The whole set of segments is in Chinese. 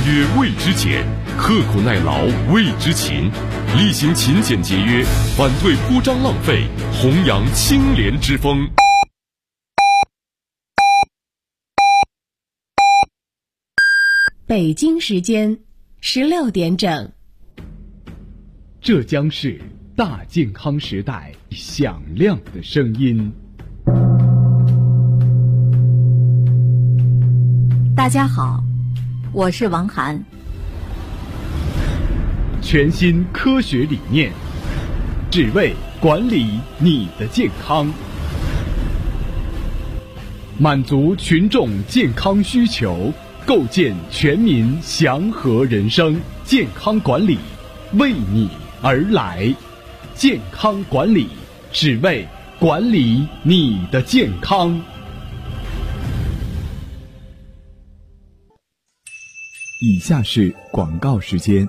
约为之俭，刻苦耐劳为之勤，厉行勤俭节约，反对铺张浪费，弘扬清廉之风。 北京时间16点整。 这将是大健康时代响亮的声音。 大家好，我是王涵。 全新科学理念，只为管理你的健康，满足群众健康需求，构建全民祥和人生。健康管理为你而来，健康管理只为管理你的健康。以下是广告时间。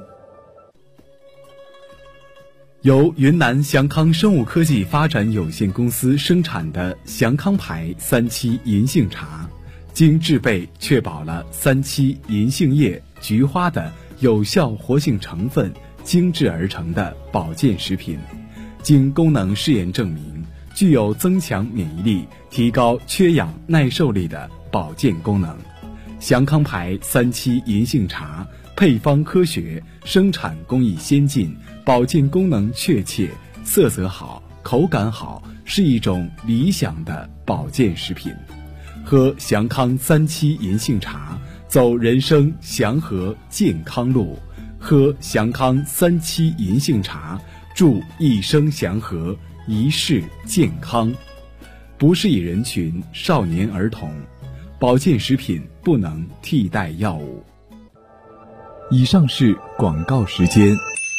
由云南祥康生物科技发展有限公司生产的祥康牌3七银杏茶，经制备确保了3七银杏叶、菊花的有效活性成分精制而成的保健食品，经功能试验证明，具有增强免疫力、提高缺氧耐受力的保健功能。祥康牌3七银杏茶配方科学，生产工艺先进，保健功能确切，色泽好，口感好，是一种理想的保健食品。喝祥康3七银杏茶，走人生祥和健康路。喝祥康3七银杏茶，祝一生祥和，一世健康。不适宜人群：少年儿童。保健食品不能替代药物。以上是广告时间。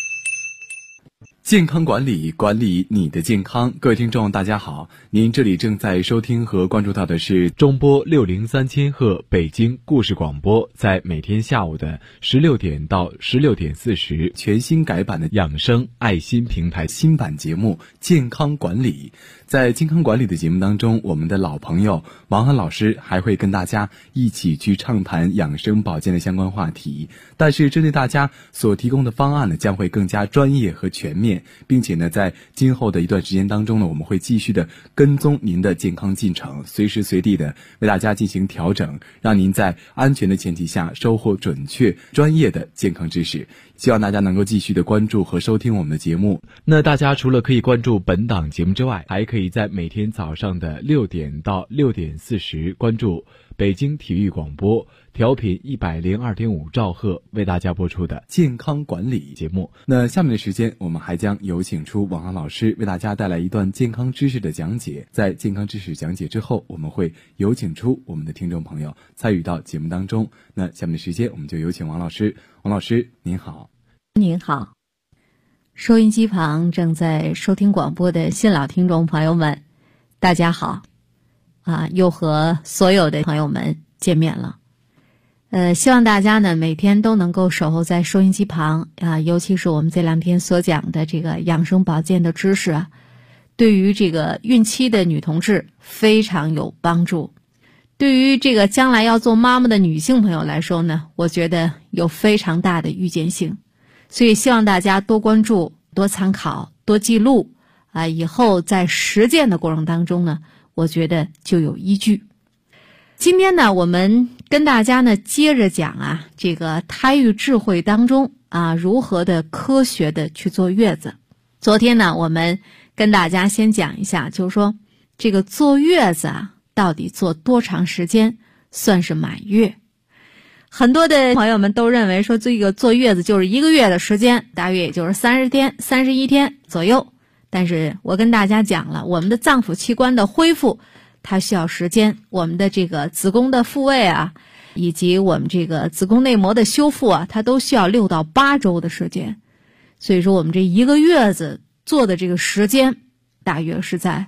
健康管理，管理你的健康。各位听众大家好，您这里正在收听和关注到的是中波603千赫北京故事广播，在每天下午的16点到16点40全新改版的养生爱心平台新版节目健康管理。在健康管理的节目当中，我们的老朋友王涵老师还会跟大家一起去畅谈养生保健的相关话题，但是针对大家所提供的方案呢，将会更加专业和全面，并且呢，在今后的一段时间当中呢，我们会继续的跟踪您的健康进程，随时随地的为大家进行调整，让您在安全的前提下收获准确专业的健康知识。希望大家能够继续的关注和收听我们的节目。那大家除了可以关注本档节目之外，还可以在每天早上的6点到6点40关注北京体育广播调频102.5兆赫为大家播出的健康管理节目。那下面的时间，我们还将有请出王涵老师为大家带来一段健康知识的讲解。在健康知识讲解之后，我们会有请出我们的听众朋友参与到节目当中。那下面的时间，我们就有请王老师。王老师您好。 您好，收音机旁正在收听广播的新老听众朋友们，大家好又和所有的朋友们见面了。希望大家呢每天都能够守候在收音机旁尤其是我们这2天所讲的这个养生保健的知识对于这个孕期的女同志非常有帮助。对于这个将来要做妈妈的女性朋友来说呢，我觉得有非常大的预见性。所以希望大家多关注、多参考、多记录以后在实践的过程当中呢，我觉得就有依据。今天呢，我们跟大家呢接着讲这个胎育智慧当中如何的科学的去坐月子。昨天呢，我们跟大家先讲一下，就是说这个坐月子到底坐多长时间算是满月。很多的朋友们都认为说这个坐月子就是1个月的时间，大约也就是30天、31天左右。但是我跟大家讲了，我们的脏腑器官的恢复它需要时间，我们的这个子宫的复位以及我们这个子宫内膜的修复它都需要6到8周的时间。所以说我们这1个月子做的这个时间大约是在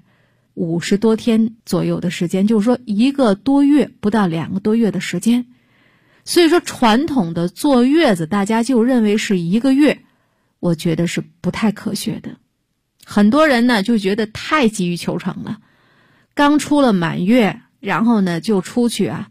50多天左右的时间，就是说1个多月不到2个多月的时间。所以说传统的坐月子大家就认为是1个月，我觉得是不太科学的。很多人呢就觉得太急于求成了，刚出了满月，然后呢就出去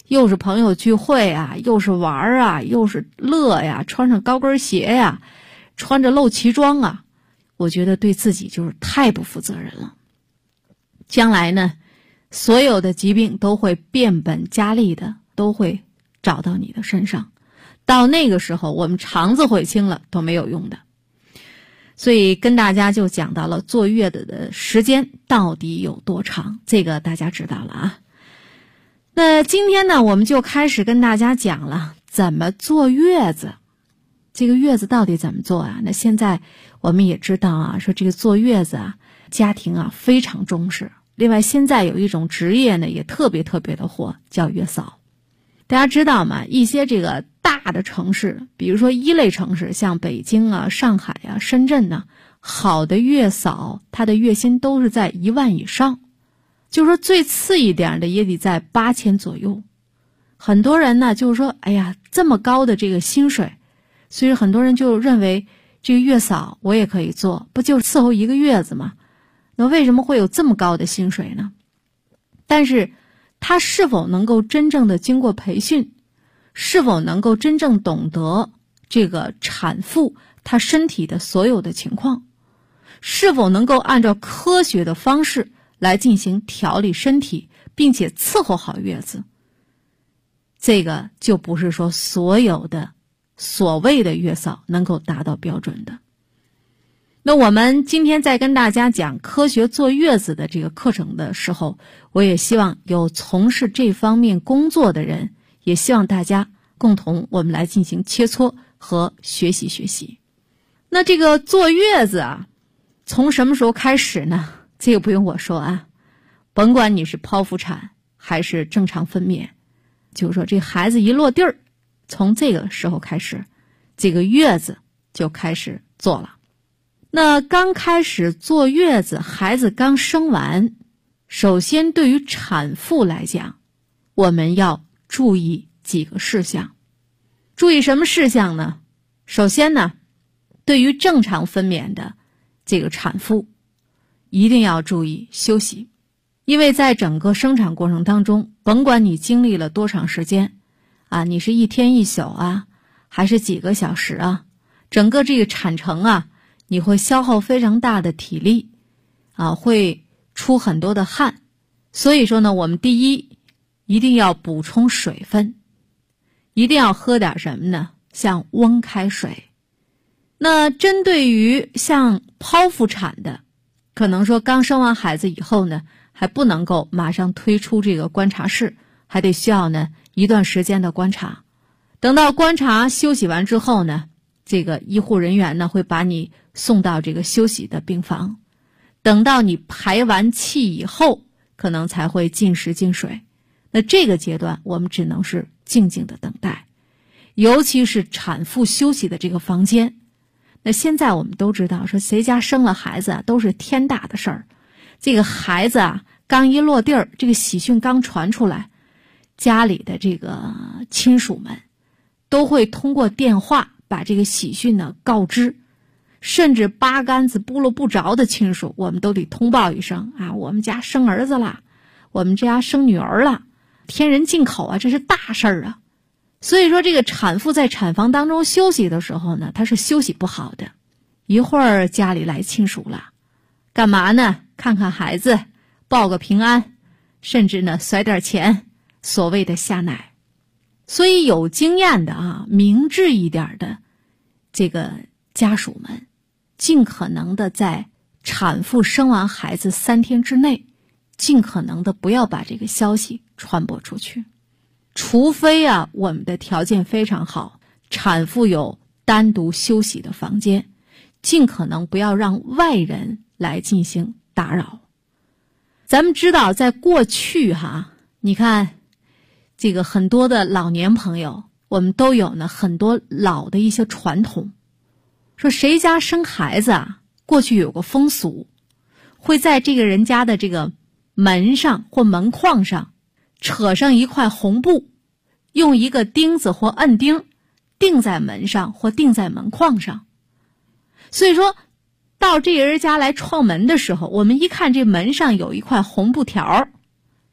又是朋友聚会啊，又是玩啊，又是乐呀，穿上高跟鞋呀，穿着露脐装啊，我觉得对自己就是太不负责任了。将来呢，所有的疾病都会变本加厉的，都会找到你的身上。到那个时候，我们肠子悔青了都没有用的。所以跟大家就讲到了坐月子的时间到底有多长，这个大家知道了啊。那今天呢，我们就开始跟大家讲了怎么坐月子。这个月子到底怎么做啊？那现在我们也知道啊，说这个坐月子啊，家庭啊非常重视。另外现在有一种职业呢也特别的火，叫月嫂。大家知道吗？一些这个大的城市，比如说一类城市，像北京啊、上海啊、深圳呢，好的月嫂她的月薪都是在1万以上，就是说最次一点的也得在8000左右。很多人呢就是说，哎呀，这么高的这个薪水，所以很多人就认为这个月嫂我也可以做，不就伺候一个月子吗？那为什么会有这么高的薪水呢？但是他是否能够真正的经过培训，是否能够真正懂得这个产妇她身体的所有的情况，是否能够按照科学的方式来进行调理身体，并且伺候好月子，这个就不是说所有的所谓的月嫂能够达到标准的。那我们今天在跟大家讲科学坐月子的这个课程的时候，我也希望有从事这方面工作的人，也希望大家共同我们来进行切磋和学习。那这个坐月子啊，从什么时候开始呢？这个不用我说啊，甭管你是剖腹产还是正常分娩，就是说这孩子一落地儿，从这个时候开始，这个月子就开始坐了。那刚开始坐月子，孩子刚生完，首先对于产妇来讲，我们要注意几个事项。注意什么事项呢？首先呢，对于正常分娩的这个产妇，一定要注意休息。因为在整个生产过程当中，甭管你经历了多长时间啊，你是1天1宿啊，还是几个小时啊，整个这个产程啊，你会消耗非常大的体力啊，会出很多的汗。所以说呢，我们第一一定要补充水分，一定要喝点什么呢？像温开水。那针对于像剖腹产的，可能说刚生完孩子以后呢，还不能够马上推出这个观察室，还得需要呢一段时间的观察。等到观察休息完之后呢，这个医护人员呢会把你送到这个休息的病房，等到你排完气以后，可能才会进食进水。那这个阶段我们只能是静静的等待，尤其是产妇休息的这个房间。那现在我们都知道，说谁家生了孩子啊，都是天大的事儿。这个孩子啊，刚一落地儿，这个喜讯刚传出来，家里的这个亲属们都会通过电话把这个喜讯呢告知，甚至八竿子拨了不着的亲属，我们都得通报一声啊，我们家生儿子了，我们家生女儿了，天人进口啊，这是大事儿啊。所以说这个产妇在产房当中休息的时候呢，她是休息不好的。一会儿家里来亲属了，干嘛呢？看看孩子，报个平安，甚至呢甩点钱，所谓的下奶。所以有经验的啊，明智一点的这个家属们，尽可能的在产妇生完孩子3天之内，尽可能的不要把这个消息传播出去。除非啊，我们的条件非常好，产妇有单独休息的房间，尽可能不要让外人来进行打扰。咱们知道在过去你看这个很多的老年朋友，我们都有呢很多老的一些传统，说谁家生孩子啊，过去有个风俗，会在这个人家的这个门上或门框上扯上一块红布，用一个钉子或摁钉钉在门上或钉在门框上。所以说到这人家来串门的时候，我们一看这门上有一块红布条，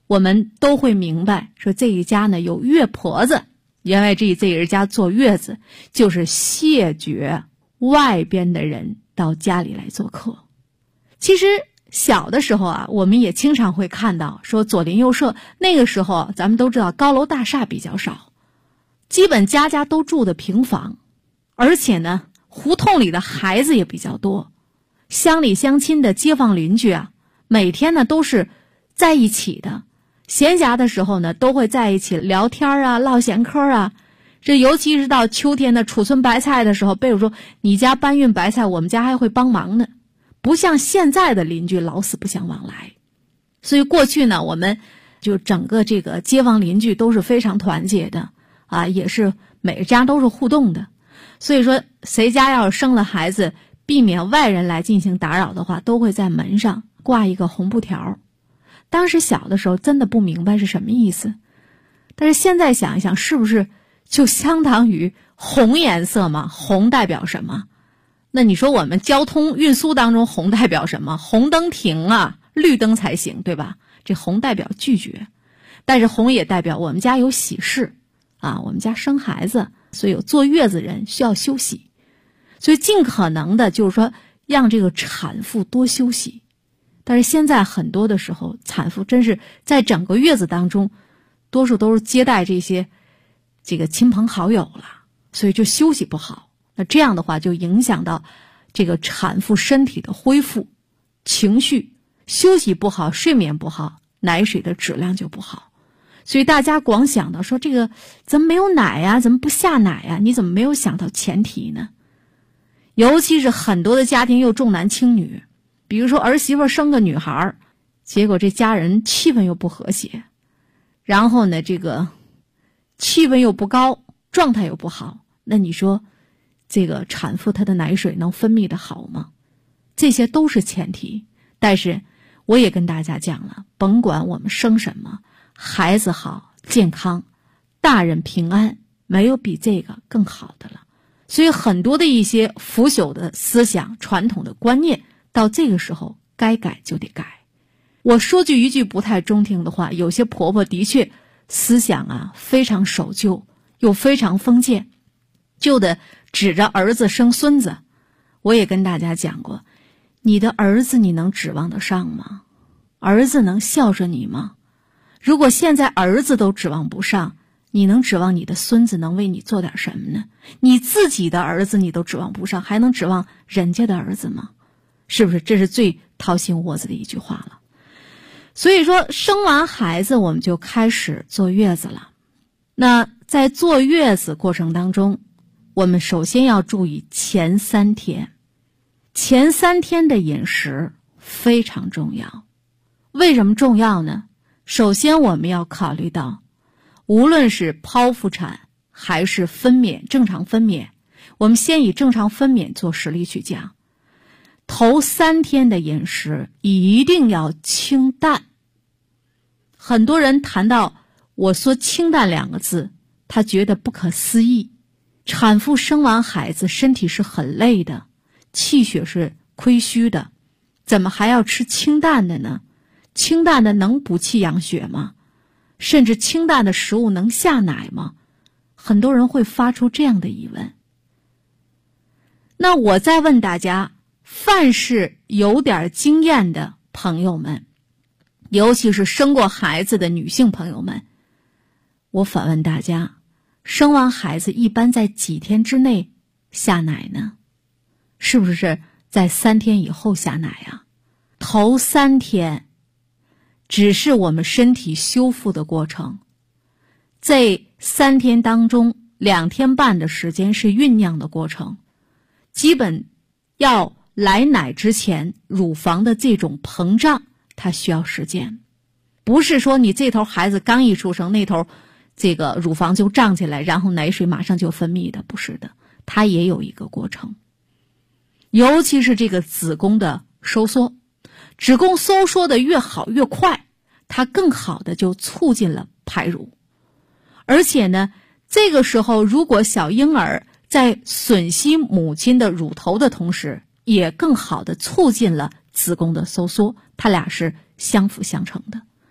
我们都会明白说这一家呢有月婆子，原来这一家坐月子就是谢绝外边的人到家里来做客。其实小的时候啊，我们也经常会看到说左邻右舍，那个时候咱们都知道高楼大厦比较少，基本家家都住的平房，而且呢胡同里的孩子也比较多，乡里乡亲的街坊邻居啊，每天呢都是在一起的，闲暇的时候呢都会在一起聊天啊，唠闲嗑啊。这尤其是到秋天的储存白菜的时候，比如说你家搬运白菜，我们家还会帮忙呢，不像现在的邻居老死不相往来。所以过去呢，我们就整个这个街坊邻居都是非常团结的啊，也是每个家都是互动的。所以说谁家要是生了孩子，避免外人来进行打扰的话，都会在门上挂一个红布条。当时小的时候真的不明白是什么意思，但是现在想一想，是不是就相当于红颜色嘛？红代表什么？那你说我们交通运输当中红代表什么？红灯停啊，绿灯才行，对吧？这红代表拒绝，但是红也代表我们家有喜事啊，我们家生孩子，所以有坐月子人需要休息，所以尽可能的就是说让这个产妇多休息。但是现在很多的时候，产妇真是在整个月子当中，多数都是接待这个亲朋好友了，所以就休息不好。那这样的话就影响到这个产妇身体的恢复，情绪，休息不好，睡眠不好，奶水的质量就不好。所以大家光想到说这个怎么没有奶呀，怎么不下奶呀，你怎么没有想到前提呢？尤其是很多的家庭又重男轻女，比如说儿媳妇生个女孩，结果这家人气氛又不和谐，然后呢这个气温又不高，状态又不好，那你说这个产妇她的奶水能分泌的好吗？这些都是前提。但是我也跟大家讲了，甭管我们生什么，孩子好健康，大人平安，没有比这个更好的了。所以很多的一些腐朽的思想，传统的观念，到这个时候该改就得改。我说句一句不太中听的话，有些婆婆的确思想啊非常守旧，又非常封建，就得指着儿子生孙子。我也跟大家讲过，你的儿子你能指望得上吗？儿子能孝顺你吗？如果现在儿子都指望不上，你能指望你的孙子能为你做点什么呢？你自己的儿子你都指望不上，还能指望人家的儿子吗？是不是？这是最掏心窝子的一句话了。所以说生完孩子我们就开始坐月子了。那在坐月子过程当中，我们首先要注意前3天。前3天的饮食非常重要。为什么重要呢？首先我们要考虑到，无论是剖腹产还是分娩，正常分娩，我们先以正常分娩做实例去讲。头3天的饮食一定要清淡。很多人谈到我说清淡2个字，他觉得不可思议。产妇生完孩子身体是很累的，气血是亏虚的，怎么还要吃清淡的呢？清淡的能补气养血吗？甚至清淡的食物能下奶吗？很多人会发出这样的疑问。那我再问大家，凡是有点经验的朋友们，尤其是生过孩子的女性朋友们，我反问大家，生完孩子一般在几天之内下奶呢？是不是在3天以后下奶啊？头3天只是我们身体修复的过程，这3天当中2天半的时间是酝酿的过程，基本要来奶之前，乳房的这种膨胀它需要时间，不是说你这头孩子刚一出生，那头这个乳房就胀起来，然后奶水马上就分泌的，不是的，它也有一个过程。尤其是这个子宫的收缩，子宫收缩的越好越快，它更好的就促进了排乳。而且呢，这个时候如果小婴儿在吮吸母亲的乳头的同时，也更好的促进了子宫的收缩，它俩是相辅相成的。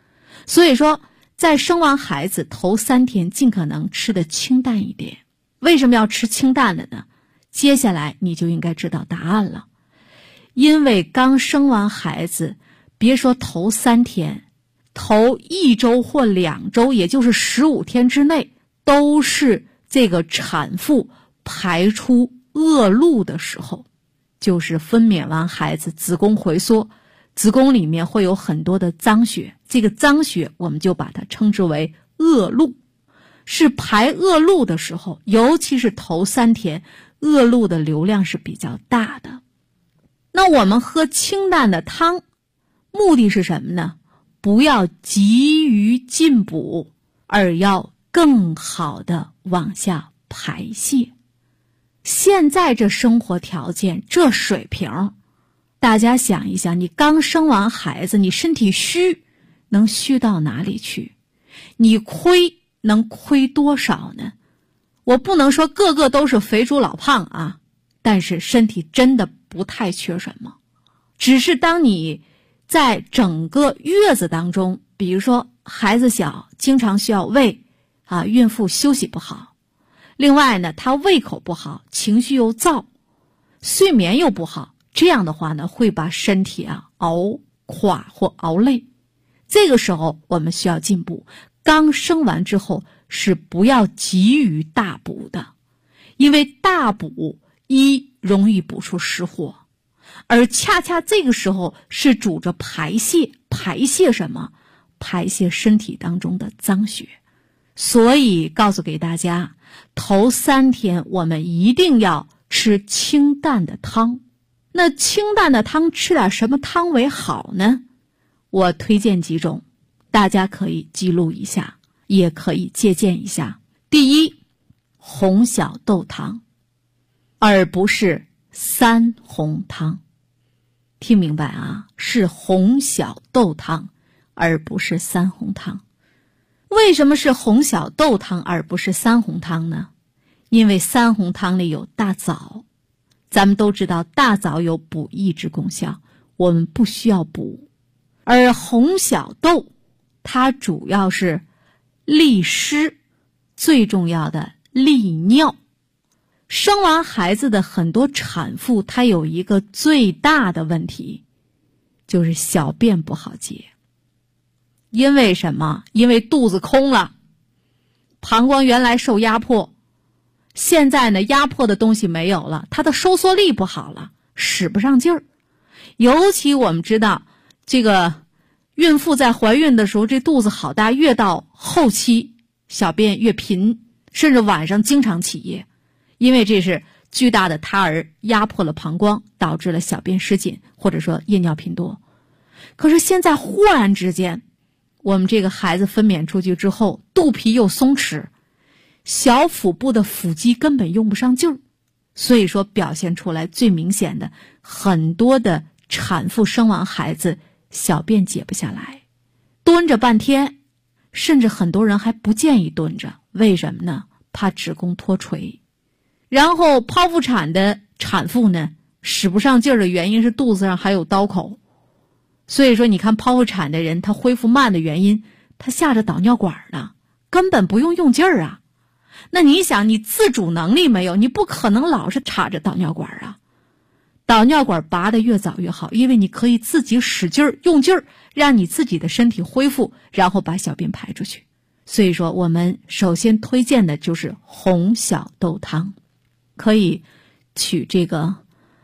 所以说在生完孩子头3天尽可能吃的清淡一点。为什么要吃清淡的呢？接下来你就应该知道答案了。因为刚生完孩子，别说头3天，头1周或2周，也就是15天之内，都是这个产妇排出恶露的时候，就是分娩完孩子，子宫回缩，子宫里面会有很多的脏血，这个脏血我们就把它称之为恶露，是排恶露的时候，尤其是头3天，恶露的流量是比较大的。那我们喝清淡的汤，目的是什么呢？不要急于进补，而要更好的往下排泄。现在这生活条件，这水平，大家想一想，你刚生完孩子，你身体虚，能虚到哪里去？你亏能亏多少呢？我不能说个个都是肥猪老胖啊，但是身体真的不太缺什么。只是当你在整个月子当中，比如说孩子小，经常需要喂啊，孕妇休息不好，另外呢，她胃口不好，情绪又躁，睡眠又不好，这样的话呢，会把身体熬垮或熬累。这个时候我们需要进补。刚生完之后是不要急于大补的，因为大补容易补出湿货，而恰恰这个时候是主着排泄。排泄什么？排泄身体当中的脏血。所以告诉给大家，头3天我们一定要吃清淡的汤。那清淡的汤吃点什么汤为好呢？我推荐几种，大家可以记录一下，也可以借鉴一下。第一，红小豆汤，而不是三红汤。听明白啊？是红小豆汤，而不是三红汤。为什么是红小豆汤而不是三红汤呢？因为三红汤里有大枣，咱们都知道大枣有补益之功效，我们不需要补。而红小豆它主要是利湿，最重要的利尿。生完孩子的很多产妇，她有一个最大的问题，就是小便不好结。因为什么？因为肚子空了，膀胱原来受压迫，现在呢压迫的东西没有了，它的收缩力不好了，使不上劲儿。尤其我们知道这个孕妇在怀孕的时候，这肚子好大，越到后期小便越频，甚至晚上经常起夜，因为这是巨大的胎儿压迫了膀胱，导致了小便失紧，或者说夜尿频多。可是现在忽然之间，我们这个孩子分娩出去之后，肚皮又松弛，小腹部的腹肌根本用不上劲儿，所以说表现出来最明显的，很多的产妇生完孩子小便解不下来，蹲着半天，甚至很多人还不建议蹲着，为什么呢？怕子宫脱垂。然后剖腹产的产妇呢，使不上劲儿的原因是肚子上还有刀口。所以说你看剖腹产的人，他恢复慢的原因，他下着导尿管呢，根本不用劲儿啊。那你想，你自主能力没有，你不可能老是插着导尿管啊。导尿管拔得越早越好，因为你可以自己使劲儿用劲儿，让你自己的身体恢复，然后把小便排出去。所以说我们首先推荐的就是红小豆汤，可以取这个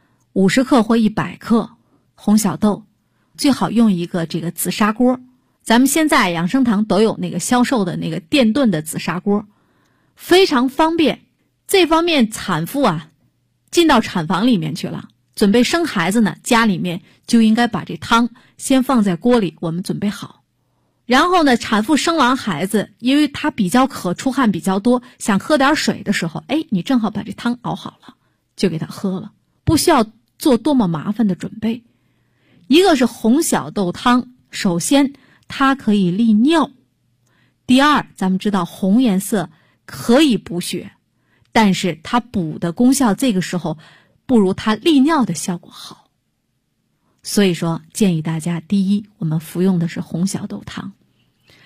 50克或100克红小豆，最好用一个这个紫砂锅。咱们现在养生堂都有那个销售的那个电炖的紫砂锅，非常方便。这方面产妇进到产房里面去了，准备生孩子呢，家里面就应该把这汤先放在锅里，我们准备好。然后呢，产妇生完孩子，因为她比较渴，出汗比较多，想喝点水的时候，你正好把这汤熬好了，就给她喝了，不需要做多么麻烦的准备。一个是红小豆汤，首先它可以利尿。第二，咱们知道红颜色可以补血，但是它补的功效这个时候不如它利尿的效果好。所以说建议大家，第一，我们服用的是红小豆汤。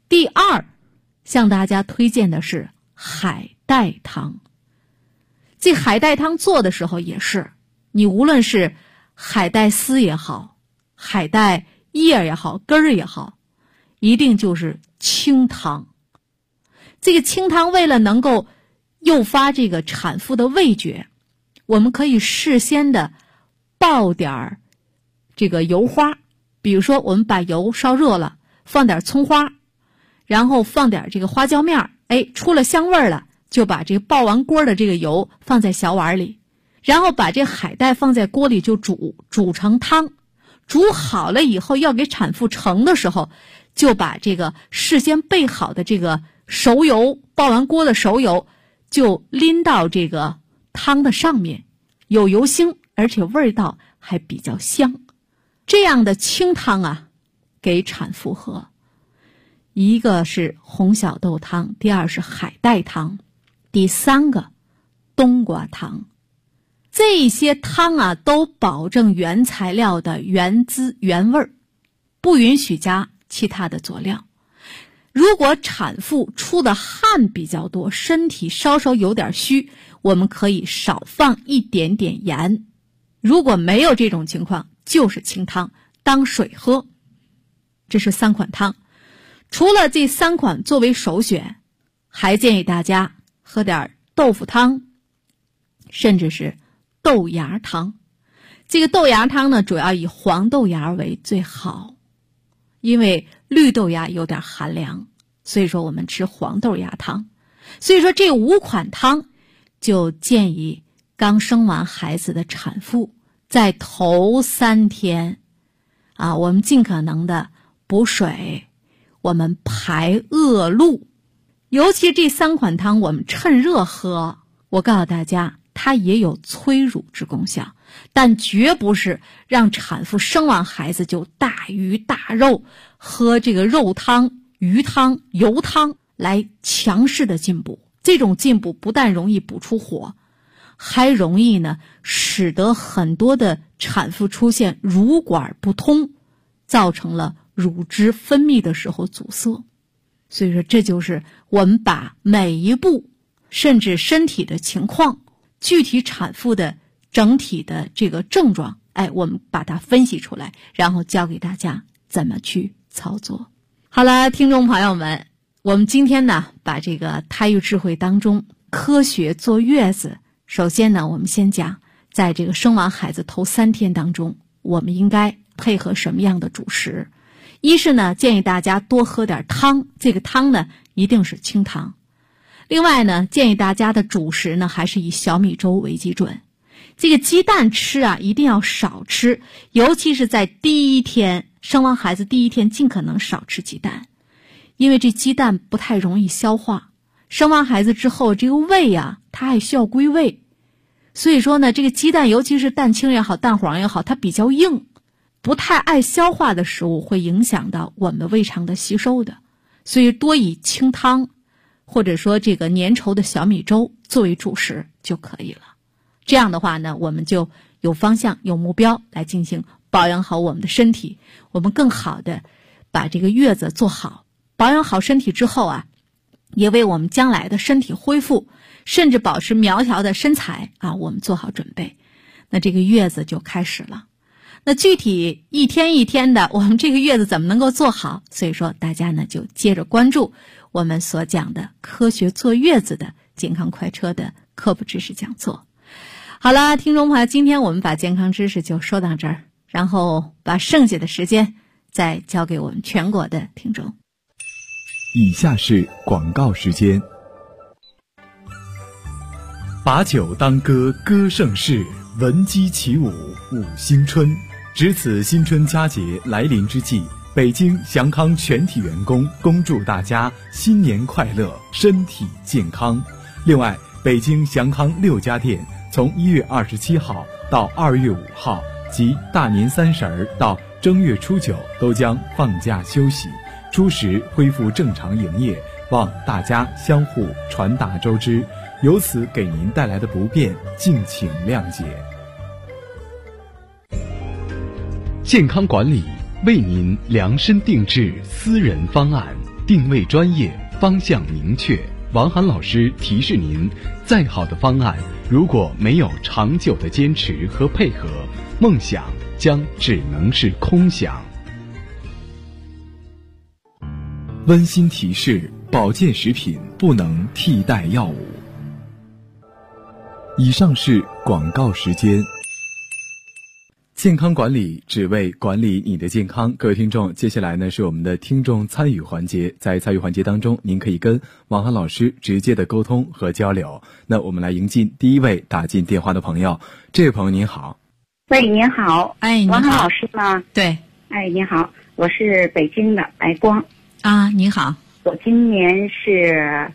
第二，向大家推荐的是海带汤。这海带汤做的时候也是，你无论是海带丝也好，海带叶也好，根儿也好，一定就是清汤。这个清汤为了能够诱发这个产妇的味觉，我们可以事先的爆点这个油花，比如说我们把油烧热了，放点葱花，然后放点这个花椒面，出了香味了，就把这个爆完锅的这个油放在小碗里，然后把这海带放在锅里就煮成汤。煮好了以后，要给产妇盛的时候，就把这个事先备好的这个熟油，爆完锅的熟油就淋到这个汤的上面，有油腥，而且味道还比较香。这样的清汤啊，给产妇喝。一个是红小豆汤，第二是海带汤，第三个冬瓜汤。这些汤啊，都保证原材料的原汁原味，不允许加其他的佐料。如果产妇出的汗比较多，身体稍稍有点虚，我们可以少放一点点盐。如果没有这种情况，就是清汤，当水喝。这是3款汤。除了这3款作为首选，还建议大家喝点豆腐汤，甚至是豆芽汤。这个豆芽汤呢，主要以黄豆芽为最好，因为绿豆芽有点寒凉，所以说我们吃黄豆芽汤。所以说这5款汤就建议刚生完孩子的产妇在头3天我们尽可能的补水，我们排恶露。尤其这3款汤我们趁热喝，我告诉大家它也有催乳之功效，但绝不是让产妇生完孩子就大鱼大肉，喝这个肉汤、鱼汤、油汤来强势的进补。这种进补不但容易补出火，还容易呢使得很多的产妇出现乳管不通，造成了乳汁分泌的时候阻塞。所以说这就是我们把每一步甚至身体的情况，具体产妇的整体的这个症状，我们把它分析出来，然后教给大家怎么去操作。好了，听众朋友们，我们今天呢把这个胎育智慧当中科学坐月子，首先呢我们先讲在这个生完孩子头3天当中，我们应该配合什么样的主食。一是呢建议大家多喝点汤，这个汤呢一定是清汤。另外呢建议大家的主食呢还是以小米粥为基准。这个鸡蛋吃一定要少吃，尤其是在第1天，生完孩子第1天尽可能少吃鸡蛋，因为这鸡蛋不太容易消化。生完孩子之后，这个胃它还需要归位，所以说呢这个鸡蛋尤其是蛋清也好蛋黄也好，它比较硬，不太爱消化的食物会影响到我们胃肠的吸收的。所以多以清汤或者说这个粘稠的小米粥作为主食就可以了。这样的话呢，我们就有方向有目标来进行保养好我们的身体，我们更好的把这个月子做好。保养好身体之后也为我们将来的身体恢复甚至保持苗条的身材我们做好准备。那这个月子就开始了。那具体一天一天的我们这个月子怎么能够做好，所以说大家呢就接着关注我们所讲的科学坐月子的健康快车的科普知识讲座。好了，听众朋友，今天我们把健康知识就说到这儿，然后把剩下的时间再交给我们全国的听众。 以下是广告时间。把酒当歌，歌盛世，闻鸡起舞，舞新春。值此新春佳节来临之际，北京祥康全体员工恭祝大家新年快乐，身体健康。另外，北京祥康6家店从1月27号到2月5号及大年30到正月初9都将放假休息，初10恢复正常营业，望大家相互传达周知，由此给您带来的不便敬请谅解。健康管理为您量身定制私人方案， 定位专业，方向明确。王涵老师提示您，再好的方案，如果没有长久的坚持和配合，梦想将只能是空想。温馨提示：保健食品不能替代药物。以上是广告时间。健康管理只为管理你的健康。各位听众，接下来呢是我们的听众参与环节。在参与环节当中，您可以跟王涵老师直接的沟通和交流。那我们来迎进第一位打进电话的朋友。这位朋友您好。 喂，您好。 哎，你好。 王涵老师吗？ 对。 哎，您好，我是北京的白光。 啊，你好。 我今年是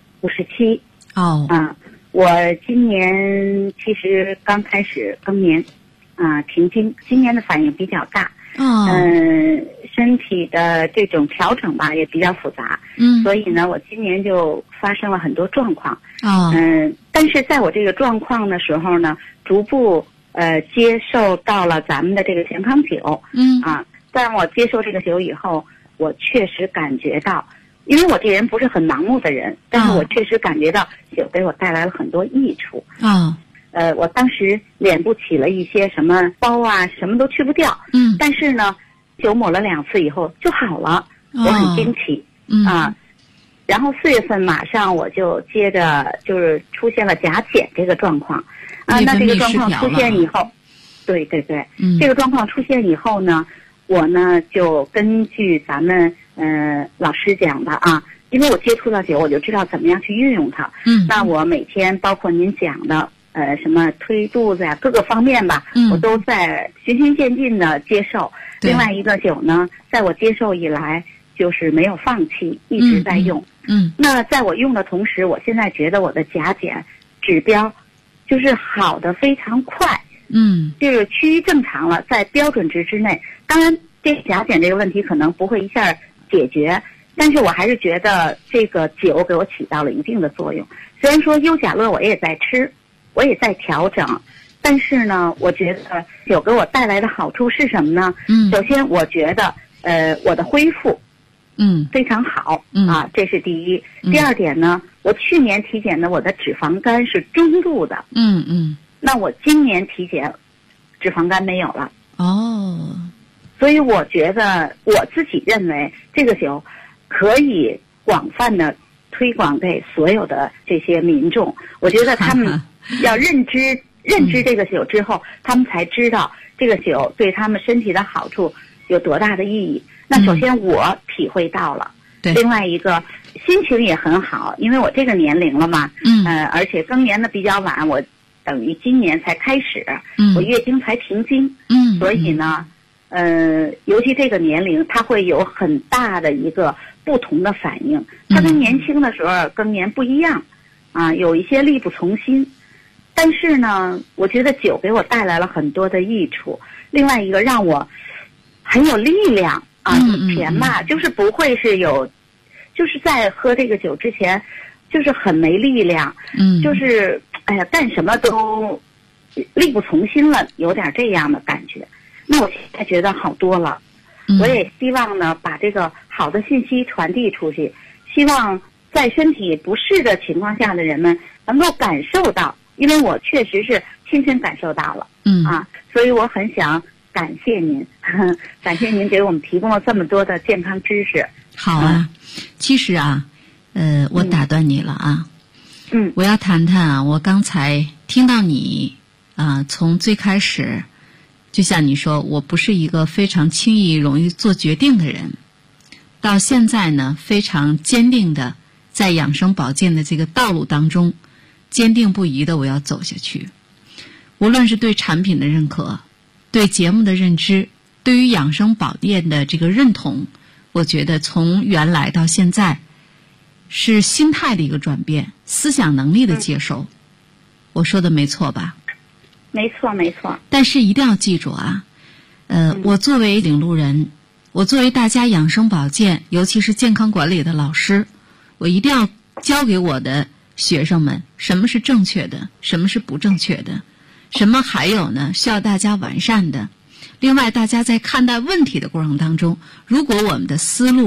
57。 哦。 我今年其实刚开始更年。停经，今年的反应比较大，身体的这种调整吧也比较复杂，所以呢，我今年就发生了很多状况，但是在我这个状况的时候呢，逐步接受到了咱们的这个健康酒，但我接受这个酒以后，我确实感觉到，因为我这人不是很盲目的人，但是我确实感觉到酒给我带来了很多益处，我当时脸部起了一些什么包啊，什么都去不掉。但是呢，酒抹了2次以后就好了，我很惊奇。然后4月份马上我就接着就是出现了甲减这个状况。那这个状况出现以后，对，这个状况出现以后呢，我呢就根据咱们老师讲的因为我接触到酒，我就知道怎么样去运用它。那我每天包括您讲的。什么推肚子呀，各个方面吧，我都在循序渐进的接受。另外一个酒呢，在我接受以来，就是没有放弃，一直在用。那在我用的同时，我现在觉得我的甲减指标就是好的非常快，就是趋于正常了，在标准值之内。当然，这甲减这个问题可能不会一下解决，但是我还是觉得这个酒给我起到了一定的作用。虽然说优甲乐我也在吃。我也在调整，但是呢，我觉得酒给我带来的好处是什么呢？首先我觉得我的恢复非常好，这是第一。第二点呢，我去年体检的我的脂肪肝是中度的，那我今年体检脂肪肝没有了。所以我觉得我自己认为这个酒可以广泛的推广给所有的这些民众。我觉得他们要认知这个酒之后，他们才知道这个酒对他们身体的好处有多大的意义。那首先我体会到了，另外一个心情也很好，因为我这个年龄了嘛，而且更年的比较晚，我等于今年才开始，我月经才停经，所以呢，尤其这个年龄，它会有很大的一个不同的反应，它跟年轻的时候更年不一样，有一些力不从心。但是呢，我觉得酒给我带来了很多的益处。另外一个让我很有力量以前嘛，就是不会是有，就是在喝这个酒之前，就是很没力量，就是干什么都力不从心了，有点这样的感觉。那我现在觉得好多了，我也希望呢把这个好的信息传递出去，希望在身体不适的情况下的人们能够感受到。因为我确实是亲身感受到了，所以我很想感谢您，感谢您给我们提供了这么多的健康知识。 好啊，其实我打断你了我要谈谈我刚才听到你从最开始，就像你说，我不是一个非常轻易容易做决定的人，到现在呢，非常坚定的在养生保健的这个道路当中。坚定不移的我要走下去，无论是对产品的认可，对节目的认知，对于养生保健的这个认同，我觉得从原来到现在是心态的一个转变，思想能力的接受。我说的没错吧？ 没错。 但是一定要记住我作为领路人，我作为大家养生保健尤其是健康管理的老师，我一定要教给我的学生们什么是正确的，什么是不正确的，什么还有呢需要大家完善的。另外大家在看待问题的过程当中，如果我们的思路，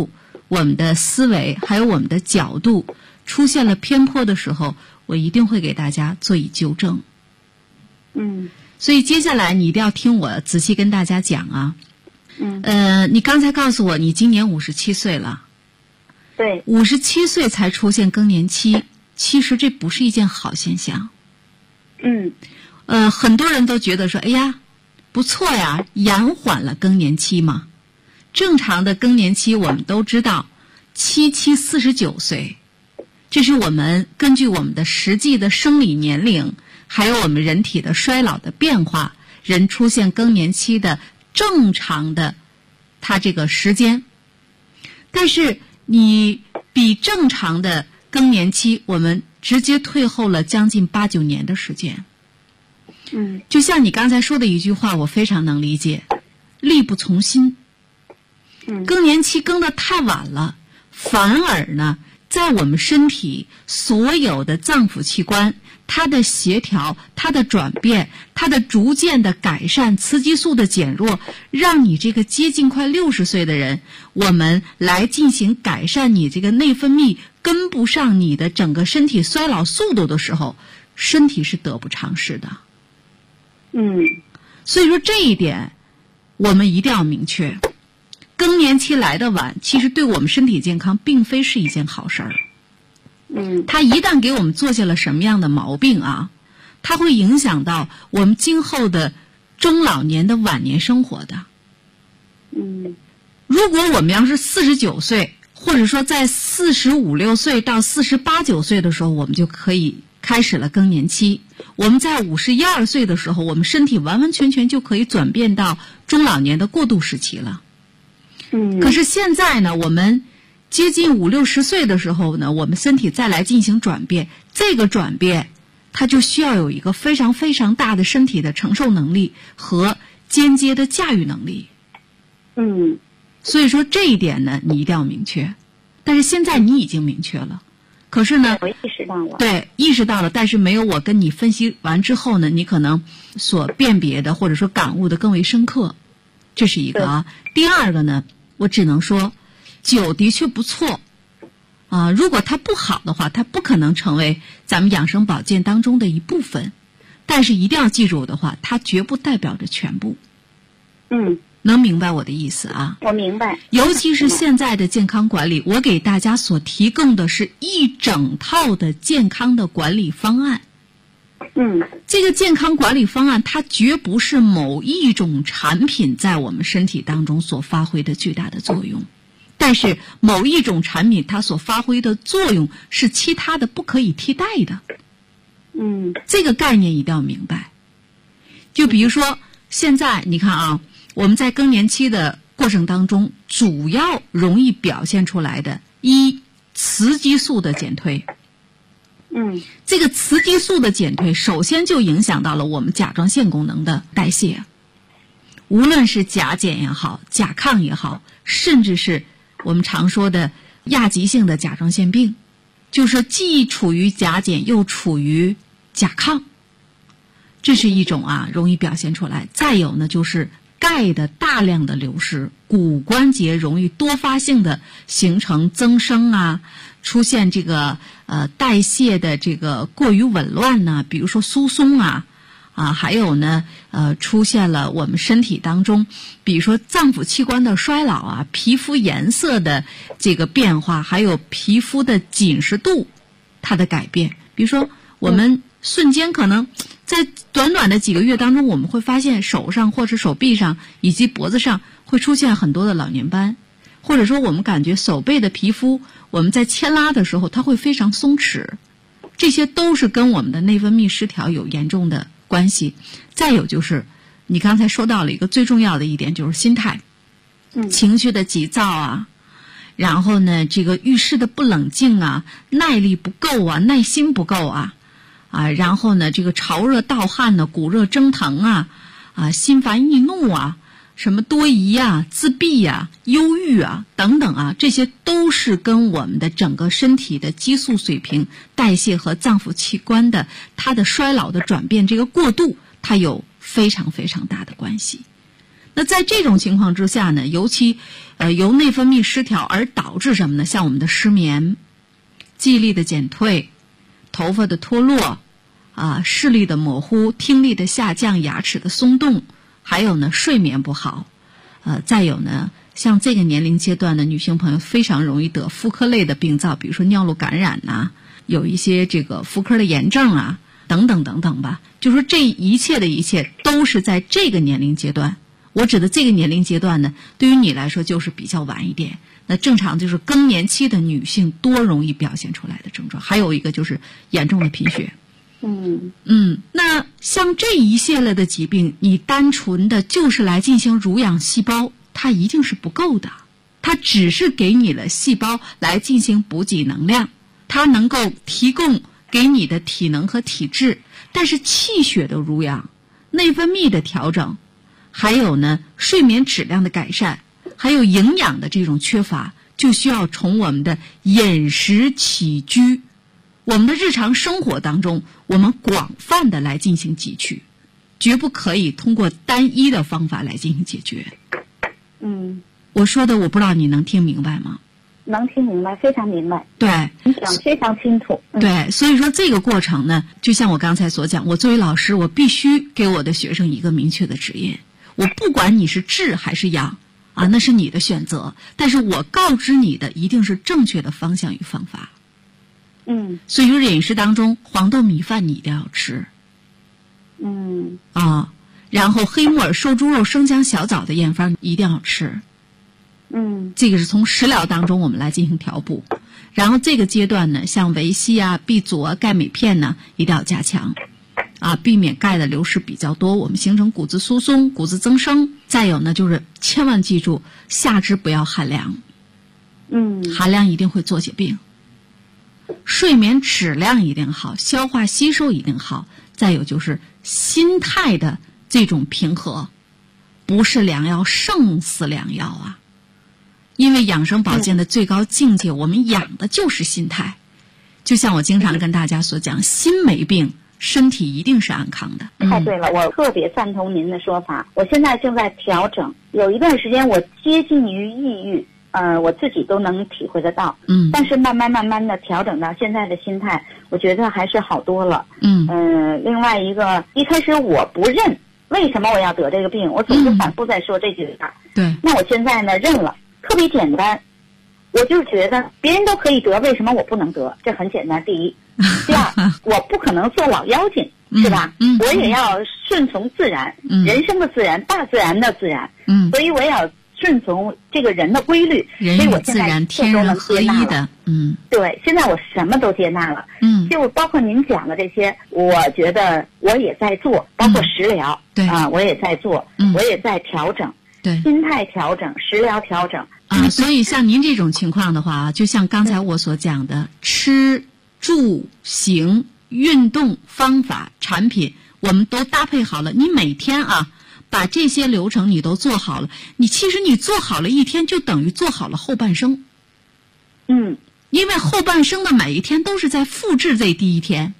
我们的思维还有我们的角度出现了偏颇的时候，我一定会给大家做以纠正。所以接下来你一定要听我仔细跟大家讲啊。你刚才告诉我你今年57岁了。 对。 57岁才出现更年期，其实这不是一件好现象。很多人都觉得说，哎呀，不错呀，延缓了更年期嘛。正常的更年期我们都知道，49岁，这是我们根据我们的实际的生理年龄，还有我们人体的衰老的变化，人出现更年期的正常的它这个时间。但是你比正常的更年期，我们直接退后了将近8、9年的时间。就像你刚才说的一句话，我非常能理解，力不从心。更年期更得太晚了，反而呢，在我们身体所有的脏腑器官，它的协调，它的转变，它的逐渐的改善，雌激素的减弱，让你这个接近快60岁的人，我们来进行改善你这个内分泌跟不上你的整个身体衰老速度的时候，身体是得不偿失的。所以说这一点我们一定要明确，更年期来得晚，其实对我们身体健康并非是一件好事儿。它一旦给我们做下了什么样的毛病啊，它会影响到我们今后的中老年的晚年生活的。如果我们要是49岁，或者说在45、6岁到48、9岁的时候，我们就可以开始了更年期。我们在51、2岁的时候，我们身体完完全全就可以转变到中老年的过渡时期了。可是现在呢，我们接近50、60岁的时候呢，我们身体再来进行转变，这个转变它就需要有一个非常非常大的身体的承受能力和间接的驾驭能力。所以说这一点呢，你一定要明确。但是现在你已经明确了，可是呢， 我意识到了。 对，意识到了，但是没有我跟你分析完之后呢，你可能所辨别的或者说感悟的更为深刻，这是一个啊。第二个呢，我只能说，酒的确不错啊，如果它不好的话，它不可能成为咱们养生保健当中的一部分。但是一定要记住的话，它绝不代表着全部。能明白我的意思啊？ 我明白。 尤其是现在的健康管理，我给大家所提供的是一整套的健康的管理方案。这个健康管理方案，它绝不是某一种产品在我们身体当中所发挥的巨大的作用，但是某一种产品它所发挥的作用是其他的不可以替代的。这个概念一定要明白。就比如说现在你看啊，我们在更年期的过程当中，主要容易表现出来的雌激素的减退。这个雌激素的减退，首先就影响到了我们甲状腺功能的代谢，无论是甲减也好，甲亢也好，甚至是我们常说的亚急性的甲状腺病，就是既处于甲减又处于甲亢，这是一种啊容易表现出来。再有呢，就是钙的大量的流失，骨关节容易多发性的形成增生啊，出现这个代谢的这个过于紊乱呢，比如说疏松啊，还有呢出现了我们身体当中，比如说脏腑器官的衰老啊，皮肤颜色的这个变化，还有皮肤的紧实度它的改变。比如说我们瞬间可能在短短的几个月当中，我们会发现手上或是手臂上以及脖子上会出现很多的老年斑，或者说我们感觉手背的皮肤我们在牵拉的时候它会非常松弛，这些都是跟我们的内分泌失调有严重的关系。再有就是你刚才说到了一个最重要的一点，就是心态，情绪的急躁啊，然后呢这个遇事的不冷静啊，耐力不够啊，耐心不够啊，然后呢这个潮热盗汗呢，骨热蒸腾啊，心烦易怒啊，什么多疑啊，自闭啊，忧郁啊等等啊，这些都是跟我们的整个身体的激素水平、代谢和脏腑器官的它的衰老的转变这个过渡，它有非常非常大的关系。 那在这种情况之下呢，尤其由内分泌失调而导致什么呢？像我们的失眠、记忆力的减退、头发的脱落视力的模糊、听力的下降、牙齿的松动，还有呢睡眠不好，再有呢像这个年龄阶段的女性朋友非常容易得妇科类的病灶，比如说尿路感染有一些这个妇科的炎症等等等等吧。就说这一切的一切都是在这个年龄阶段，我指的这个年龄阶段呢，对于你来说就是比较晚一点。那正常就是更年期的女性多容易表现出来的症状，还有一个就是严重的贫血。那像这一系列的疾病，你单纯的就是来进行乳养细胞，它一定是不够的。它只是给你了细胞来进行补给能量，它能够提供给你的体能和体质，但是气血的濡养、内分泌的调整，还有呢睡眠质量的改善，还有营养的这种缺乏，就需要从我们的饮食起居，我们的日常生活当中，我们广泛的来进行汲取，绝不可以通过单一的方法来进行解决。我说的我不知道你能听明白吗？ 能听明白，非常明白。 对， 你讲非常清楚。 对，所以说这个过程呢，就像我刚才所讲，我作为老师，我必须给我的学生一个明确的指引。我不管你是治还是养那是你的选择，但是我告知你的一定是正确的方向与方法。所以说饮食当中，黄豆米饭你一定要吃。然后黑木耳、瘦猪肉、生姜、小枣的验方一定要吃。这个是从食疗当中我们来进行调补。然后这个阶段呢，像维 C B 族钙镁片呢一定要加强避免钙的流失比较多，我们形成骨质疏松、骨质增生。再有呢就是千万记住下肢不要寒凉。寒凉一定会做起病。睡眠质量一定好，消化吸收一定好。再有就是心态的这种平和，不是良药胜似良药因为养生保健的最高境界，我们养的就是心态。就像我经常跟大家所讲，心没病，身体一定是安康的。 太对了，我特别赞同您的说法。我现在正在调整，有一段时间我接近于抑郁，我自己都能体会得到。但是慢慢的调整到现在的心态，我觉得还是好多了。另外一个，一开始我不认为什么我要得这个病，我总是反复在说这句话。 对。 那我现在呢认了，特别简单。我就觉得别人都可以得，为什么我不能得？这很简单。第一，第二，我不可能做老妖精，是吧？我也要顺从自然，人生的自然，大自然的自然。所以我也要顺从这个人的规律。 人与自然天人合一的。 对，现在我什么都接纳了。就包括您讲的这些，我觉得我也在做，包括食疗。 对我也在做，我也在调整。 对， 心态调整，食疗调整。 所以像您这种情况的话就像刚才我所讲的，吃住行运动方法产品我们都搭配好了，你每天把这些流程你都做好了，其实你做好了一天就等于做好了后半生。因为后半生的每一天都是在复制这第一天。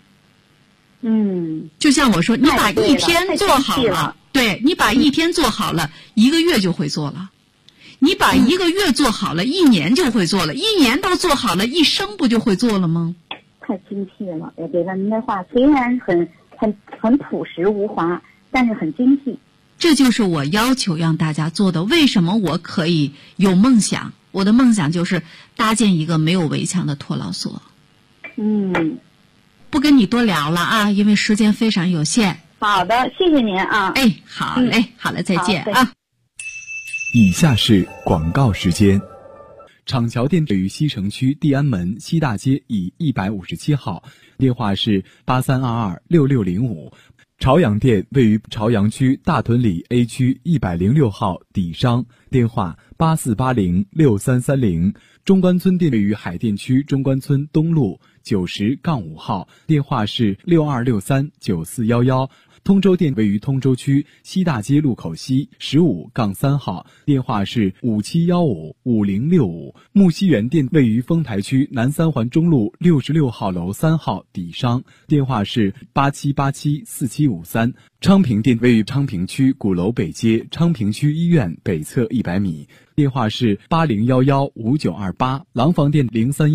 就像我说，你把一天做好了，对，你把一天做好了，1个月就会做了。你把1个月做好了，1年就会做了，1年都做好了，1生不就会做了吗？ 太精细了，我觉得您的话虽然很朴实无华，但是很精细。 这就是我要求让大家做的。为什么我可以有梦想？我的梦想就是搭建一个没有围墙的托老所。不跟你多聊了因为时间非常有限。 好的，谢谢您好嘞，好了，再见以下是广告时间。厂桥店位于西城区地安门西大街以157号，电话是83226605。朝阳店位于朝阳区大屯里 A 区106号底商，电话84806330。中关村店位于海淀区中关村东路90-5号，电话是62639411。 通州店位于通州区西大街路口西15-3号，电话是57155065。木樨园店位于丰台区南三环中路66号楼3号底商，电话是87874753。昌平店位于昌平区鼓楼北街昌平区医院北侧100米，电话是80115928。廊坊店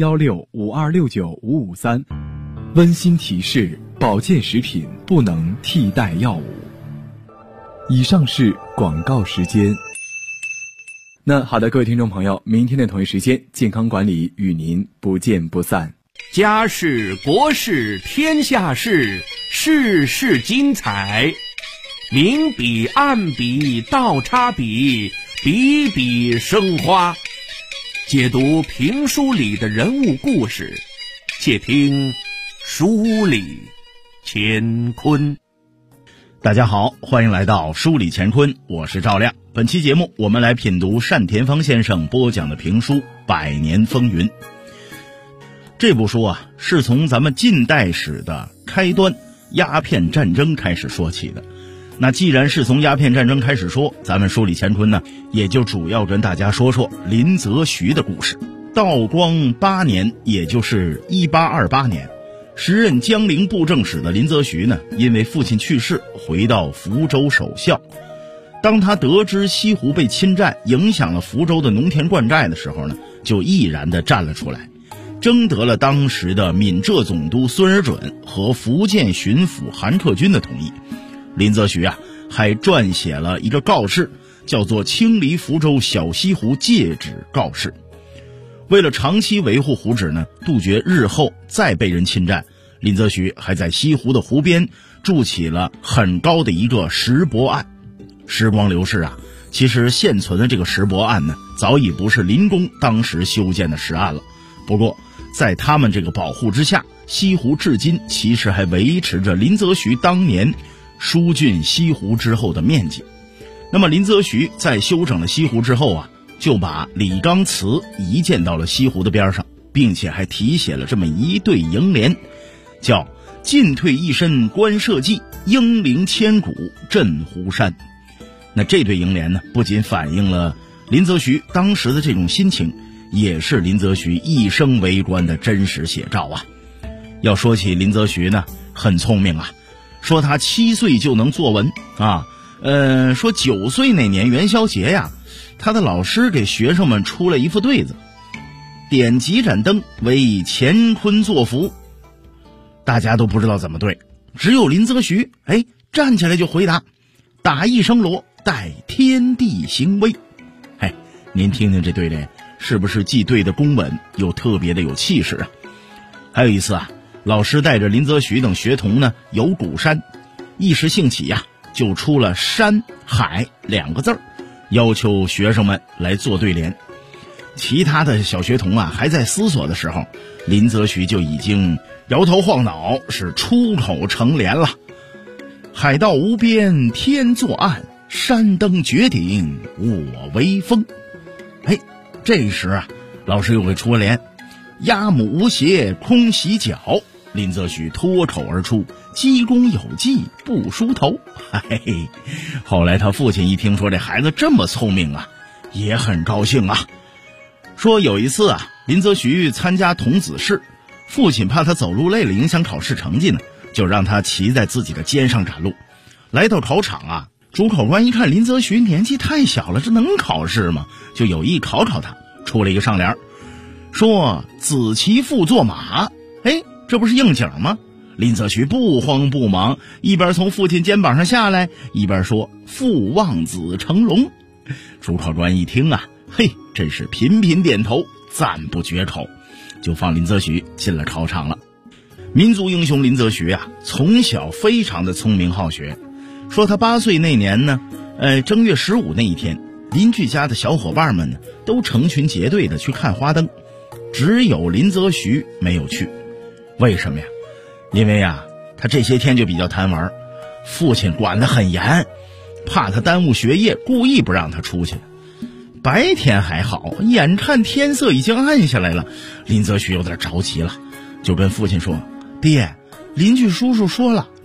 031652695553。温馨提示：保健食品不能替代药物。以上是广告时间。那好的，各位听众朋友，明天的同一时间，健康管理与您不见不散。 家事国事天下事，事事精彩，明笔暗笔倒插笔，笔笔生花。解读评书里的人物故事，且听书里乾坤。 大家好，欢迎来到书里乾坤，我是赵亮。本期节目我们来品读单田芳先生播讲的评书《百年风云》。这部书啊，是从咱们近代史的开端鸦片战争开始说起的。那既然是从鸦片战争开始说，咱们书里乾坤呢，也就主要跟大家说说林则徐的故事。道光8年，也就是1828年，时任江陵布政使的林则徐呢，因为父亲去世，回到福州守孝。当他得知西湖被侵占，影响了福州的农田灌寨的时候呢，就毅然地站了出来，征得了当时的闽浙总督孙尔准和福建巡抚韩克军的同意。林则徐啊，还撰写了一个告示，叫做《清理福州小西湖戒旨告示》。为了长期维护湖址呢，杜绝日后再被人侵占，林则徐还在西湖的湖边筑起了很高的一个石泊岸。时光流逝啊，其实现存的这个石泊岸呢，早已不是林公当时修建的石岸了。不过在他们这个保护之下，西湖至今其实还维持着林则徐当年疏浚西湖之后的面积。那么林则徐在修整了西湖之后啊，就把李纲祠移建到了西湖的边上，并且还题写了这么一对楹联，叫进退一身观社稷，英灵千古镇湖山。那这对楹联呢，不仅反映了林则徐当时的这种心情，也是林则徐一生为官的真实写照啊。要说起林则徐呢，很聪明啊，说他7岁就能作文啊，说9岁那年元宵节呀，他的老师给学生们出了一副对子，点几盏灯为乾坤作福。大家都不知道怎么对，只有林则徐站起来就回答，打一声锣，待天地行威。您听听这对联，是不是既对得公稳，又特别的有气势啊？还有一次啊，老师带着林则徐等学童呢游鼓山，一时兴起呀，就出了山海2个字，要求学生们来做对联。其他的小学童啊还在思索的时候，林则徐就已经摇头晃脑，是出口成联了。海道无边天作岸，山登绝顶我威风。这时啊，老师又给出了联，鸭母无鞋空洗脚，林则徐脱口而出，鸡公有技不梳头。后来他父亲一听说这孩子这么聪明啊，也很高兴啊。说有一次啊，林则徐参加童子试，父亲怕他走路累了影响考试成绩呢，就让他骑在自己的肩上赶路。来到考场啊，主考官一看林则徐年纪太小了，这能考试吗？就有意考考他，出了一个上联，说子骑父坐马。这不是应景吗？林则徐不慌不忙，一边从父亲肩膀上下来，一边说父望子成龙。主考官一听啊，真是频频点头，赞不绝口，就放林则徐进了考场了。民族英雄林则徐啊，从小非常的聪明好学。说他8岁那年呢，正月15那一天，邻居家的小伙伴们呢都成群结队的去看花灯，只有林则徐没有去。为什么呀？因为啊，他这些天就比较贪玩，父亲管得很严，怕他耽误学业，故意不让他出去。白天还好，眼看天色已经暗下来了，林则徐有点着急了，就跟父亲说，爹，邻居叔叔说了，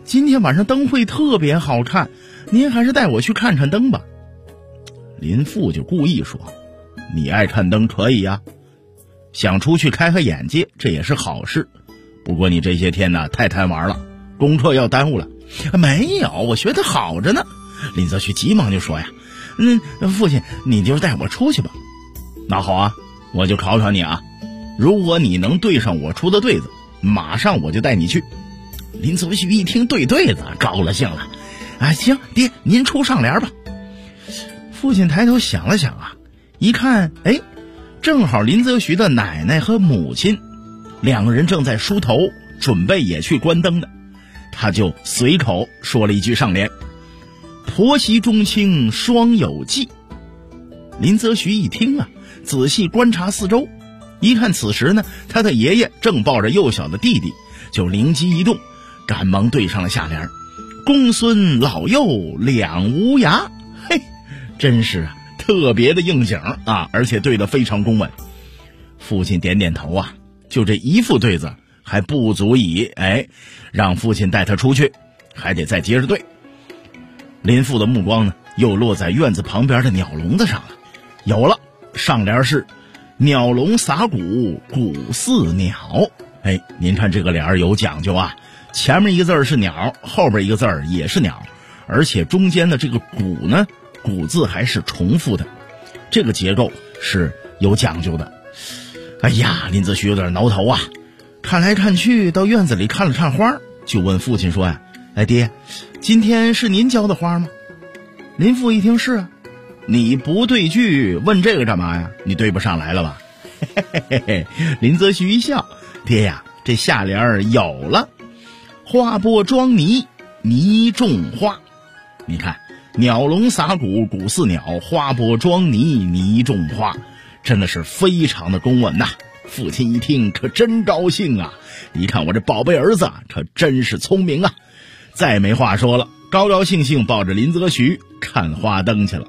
今天晚上灯会特别好看，您还是带我去看看灯吧。林父就故意说，你爱看灯可以呀，想出去开开眼界，这也是好事。不过你这些天呢太贪玩了，功课要耽误了。没有，我学得好着呢。林则徐急忙就说呀，父亲你就带我出去吧。那好啊，我就考考你啊，如果你能对上我出的对子，马上我就带你去。林则徐一听对子高了兴了，行，爹您出上联吧。父亲抬头想了想啊，一看正好林则徐的奶奶和母亲两个人正在梳头，准备也去关灯的，他就随口说了一句上联，婆媳中亲双有忌。林则徐一听啊，仔细观察四周，一看此时呢他的爷爷正抱着幼小的弟弟，就灵机一动，赶忙对上了下联，公孙老幼两无涯。嘿，真是特别的应景啊，而且对得非常公稳。父亲点点头啊，就这一副对子还不足以让父亲带他出去，还得再接着对。林父的目光呢又落在院子旁边的鸟笼子上了，有了，上联是鸟笼撒谷谷似鸟。您看这个联有讲究啊，前面一个字是鸟，后边一个字也是鸟，而且中间的这个谷呢，谷字还是重复的，这个结构是有讲究的。林则徐有点挠头啊，看来看去到院子里看了看花，就问父亲说爹，今天是您浇的花吗？林父一听是啊。你不对句问这个干嘛呀？你对不上来了吧？林则徐一笑，爹呀，这下联有了，花播装泥，泥种花。你看，鸟笼撒谷谷似鸟，花播装泥，泥种花，真的是非常的公稳呐。父亲一听可真高兴啊，一看我这宝贝儿子可真是聪明啊，再没话说了，高高兴兴抱着林则徐看花灯去了。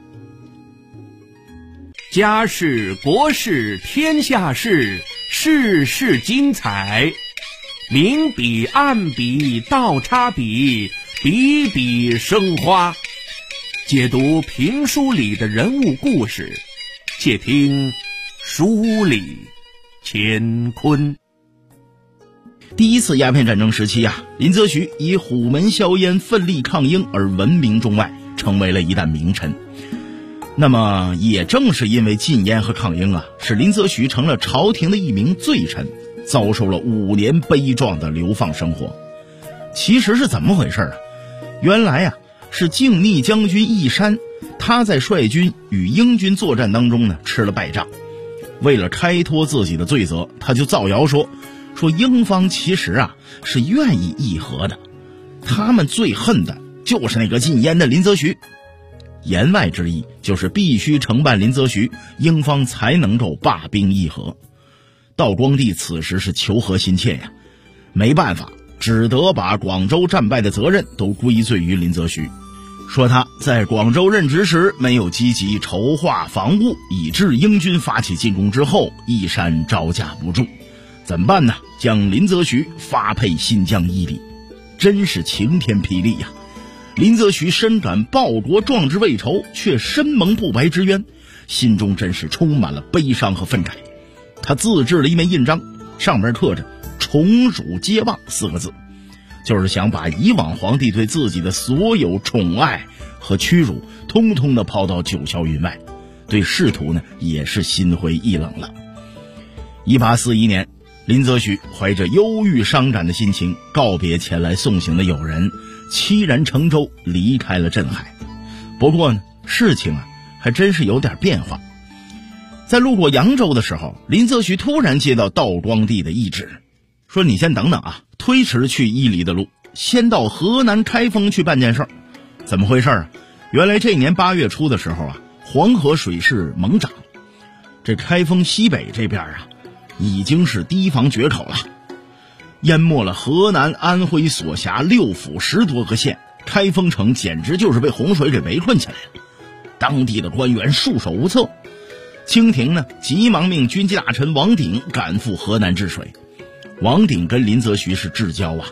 家事国事天下事，事事精彩，明笔暗笔倒插笔，笔笔生花。解读评书里的人物故事，且听书里乾坤。 第一次鸦片战争时期林则徐以虎门销烟奋力抗英而闻名中外，成为了一代名臣。那么也正是因为禁烟和抗英使林则徐成了朝廷的一名罪臣，遭受了5年悲壮的流放生活。其实是怎么回事原来是靖逆将军义山，他在率军与英军作战当中吃了败仗，为了开脱自己的罪责，他就造谣说英方其实是愿意议和的，他们最恨的就是那个禁烟的林则徐。言外之意就是必须承办林则徐，英方才能够罢兵议和。道光帝此时是求和心切没办法，只得把广州战败的责任都归罪于林则徐，说他在广州任职时没有积极筹划防务，以致英军发起进攻之后，义山招架不住。怎么办呢？将林则徐发配新疆伊犁，真是晴天霹雳林则徐深感报国壮志未酬，却身蒙不白之冤，心中真是充满了悲伤和愤慨。他自制了一枚印章，上面刻着宠辱皆忘4个字，就是想把以往皇帝对自己的所有宠爱和屈辱通通的抛到九霄云外，对仕途也是心灰意冷了。1841年，林则徐怀着忧郁伤感的心情告别前来送行的友人，凄然乘舟离开了镇海。不过事情还真是有点变化。在路过扬州的时候，林则徐突然接到道光帝的懿旨，说你先等等推迟去伊犁的路，先到河南开封去办件事。怎么回事原来这年8月初的时候黄河水势猛涨，这开封西北这边已经是堤防决口了，淹没了河南、安徽所辖6府10多个县，开封城简直就是被洪水给围困起来了。当地的官员束手无策，清廷急忙命军机大臣王鼎赶赴河南治水。王鼎跟林则徐是至交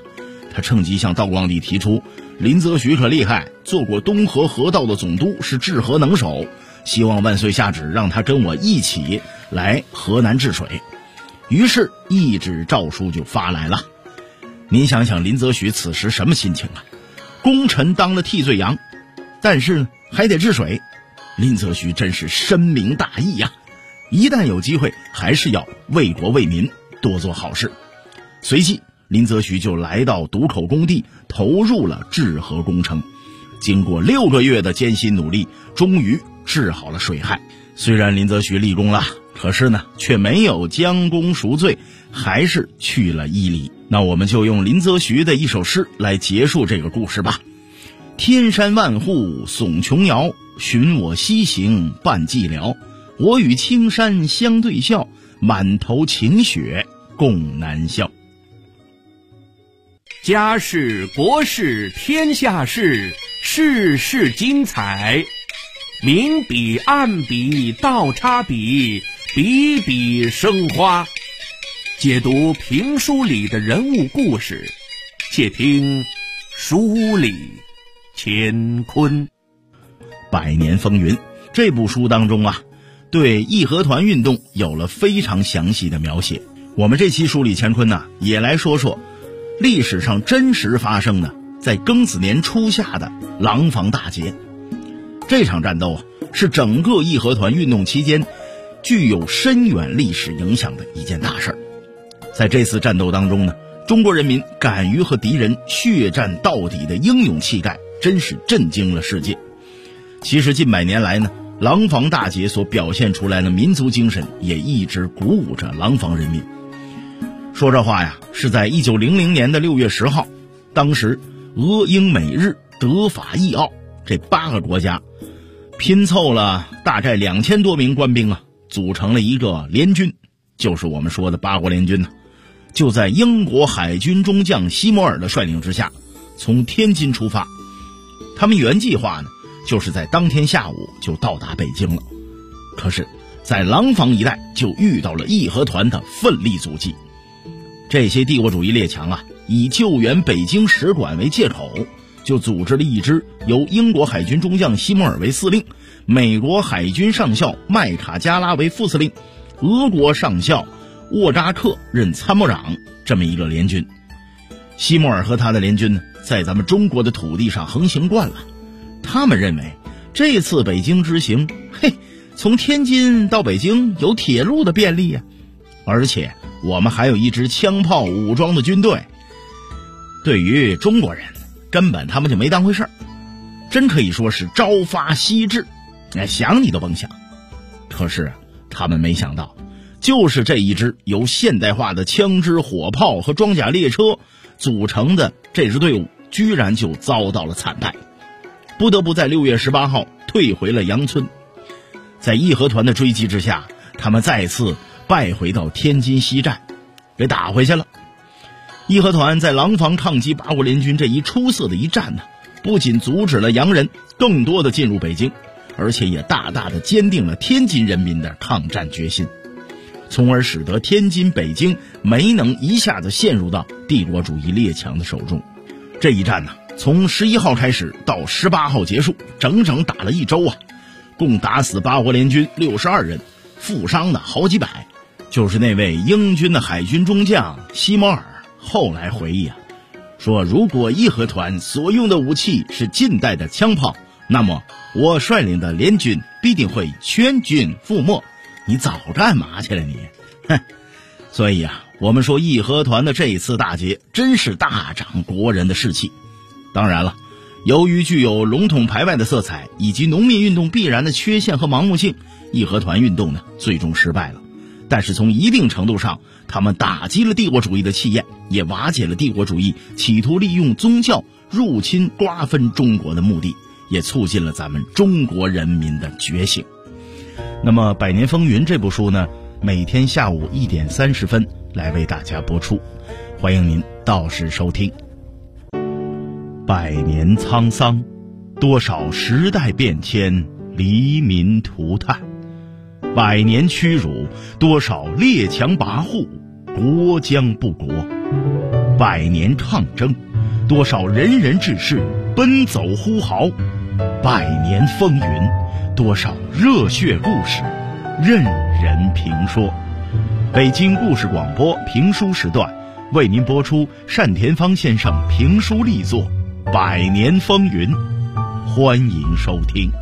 他趁机向道光帝提出，林则徐可厉害，做过东河河道的总督，是治河能手，希望万岁下旨让他跟我一起来河南治水。于是一纸诏书就发来了。您想想林则徐此时什么心情啊？功臣当了替罪羊，但是呢还得治水，林则徐真是深明大义呀，一旦有机会还是要为国为民多做好事。随即林则徐就来到渡口工地，投入了治河工程。经过6个月的艰辛努力，终于治好了水害。虽然林则徐立功了，可是呢却没有将功赎罪，还是去了伊犁。那我们就用林则徐的一首诗来结束这个故事吧。天山万户耸琼瑶，寻我西行伴寂寥。我与青山相对笑，满头晴雪共南笑。 家事国事天下事，事事精彩。明笔暗笔倒插笔，笔笔生花。解读评书里的人物故事，且听书里乾坤。 百年风云这部书当中啊，对义和团运动有了非常详细的描写。我们这期书里乾坤呢，也来说说历史上真实发生的在庚子年初夏的廊坊大捷。这场战斗啊，是整个义和团运动期间具有深远历史影响的一件大事。在这次战斗当中呢，中国人民敢于和敌人血战到底的英勇气概真是震惊了世界。其实近百年来呢，廊坊大捷所表现出来的民族精神也一直鼓舞着廊坊人民。说这话呀，是在1900年的6月10号，当时俄英美日德法意奥这8个国家拼凑了大概2000多名官兵啊，组成了一个联军，就是我们说的八国联军呢。就在英国海军中将西摩尔的率领之下，从天津出发。他们原计划呢，就是在当天下午就到达北京了。可是在廊坊一带就遇到了义和团的奋力阻击。这些帝国主义列强啊，以救援北京使馆为借口，就组织了一支由英国海军中将西摩尔为司令，美国海军上校麦卡加拉为副司令，俄国上校沃扎克任参谋长，这么一个联军。西摩尔和他的联军呢，在咱们中国的土地上横行惯了，他们认为这次北京之行，从天津到北京有铁路的便利呀，而且我们还有一支枪炮武装的军队。对于中国人，根本他们就没当回事儿，真可以说是朝发夕至，想你都甭想。可是他们没想到，就是这一支由现代化的枪支火炮和装甲列车组成的这支队伍，居然就遭到了惨败，不得不在6月18号退回了杨村。在义和团的追击之下，他们再次败回到天津西站，给打回去了。义和团在廊坊抗击八国联军这一出色的一战呢，不仅阻止了洋人更多的进入北京，而且也大大的坚定了天津人民的抗战决心，从而使得天津、北京没能一下子陷入到帝国主义列强的手中。这一战呢，从11号开始到18号结束，整整打了1周啊，共打死八国联军62人，负伤的好几百。就是那位英军的海军中将西摩尔后来回忆啊，说如果义和团所用的武器是近代的枪炮，那么我率领的联军必定会全军覆没。你早干嘛去了你？所以啊，我们说义和团的这一次大捷真是大长国人的士气。当然了，由于具有笼统排外的色彩以及农民运动必然的缺陷和盲目性，义和团运动呢最终失败了。但是从一定程度上，他们打击了帝国主义的气焰，也瓦解了帝国主义企图利用宗教入侵瓜分中国的目的，也促进了咱们中国人民的觉醒。那么《百年风云》这部书呢，每天下午1点30分来为大家播出，欢迎您到时收听。百年沧桑，多少时代变迁，黎民涂炭；百年屈辱，多少列强跋扈，国将不国；百年抗争， 多少仁人志士奔走呼号，百年风云，多少热血故事任人评说。北京故事广播评书时段为您播出单田芳先生评书力作《百年风云》，欢迎收听。